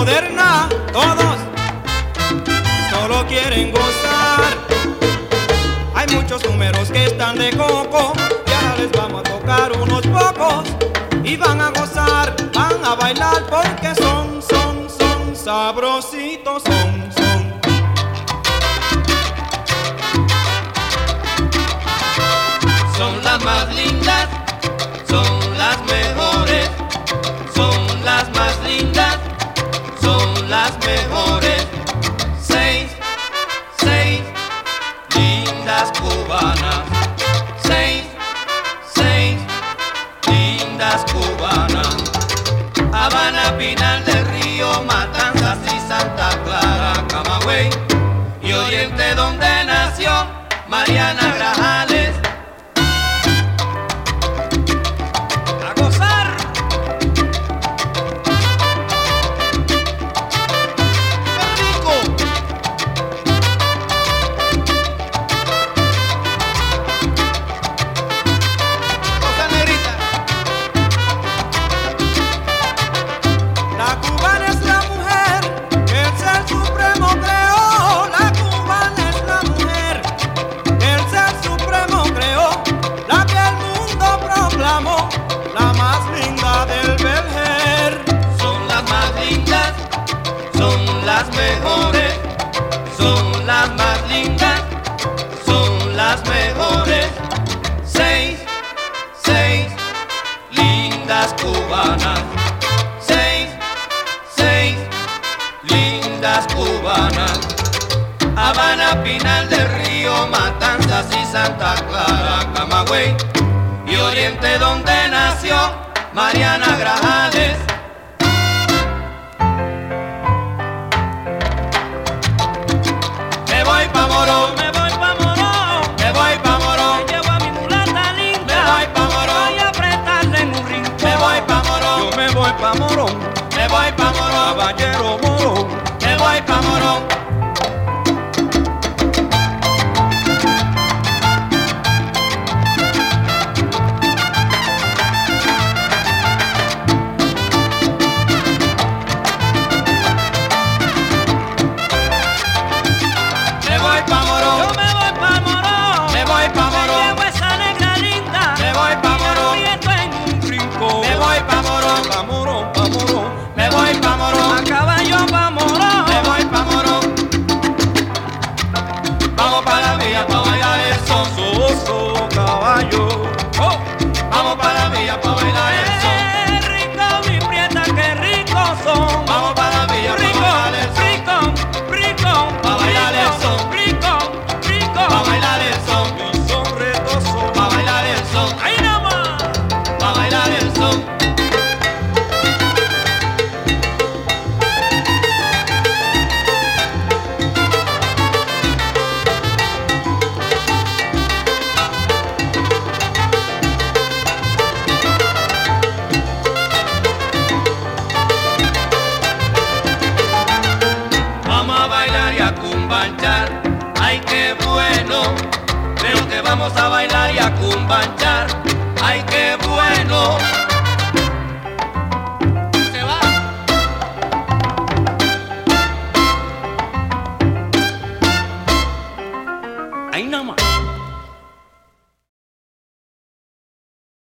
moderna, todos solo quieren gozar. Hay muchos números que están de coco y ahora les vamos a tocar unos pocos. Y van a gozar, van a bailar porque son sabrositos, son. Son las más lindas, son las mejores, son las más lindas, son las mejores. Seis lindas cubanas, seis lindas cubanas. Habana, Pinal del Río, Matanzas y Santa Clara, Camagüey y Oriente donde nació Mariana Grajales. Son las más lindas, son las mejores. Seis lindas cubanas, seis lindas cubanas. Habana, Pinal del Río, Matanzas y Santa Clara, Camagüey y Oriente donde nació Mariana Grajales. Me voy pa' Morón, me voy pa' Morón, me voy pa' Morón. Me llevo a mi mulata linda, me voy pa' Morón. voy a apretarle en un rincón. Me voy pa' Morón, Yo me voy pa' Morón, me voy pa' Morón, caballero Morón. me voy pa' Morón. Me voy pa' Morón, Yo me voy pa' Morón, me voy pa' me Morón, llevo esa negra linda, me voy pa' Morón, y esto en un rincón. me voy pa' Morón, Pa' Morón, pa' Morón, me voy pa' Morón, A caballo pa' Morón, me voy pa' Morón. Vamos pa' la villa pa' bailar el son. soso caballo. Oh, vamos pa' la villa pa' bailar el son. rico mi prieta, qué ricos son. Vamos pa' la villa pa' Rico, bailar el son. rico, Pa' bailar el son. rico, Pa' bailar el son, Y son retosos. pa' bailar el son, ahí nomás. pa' bailar el son. Vamos a bailar y a cumbanchar, ay qué bueno. Creo que vamos a bailar y a cumbanchar, ay qué bueno. Se va. Ahí nomás.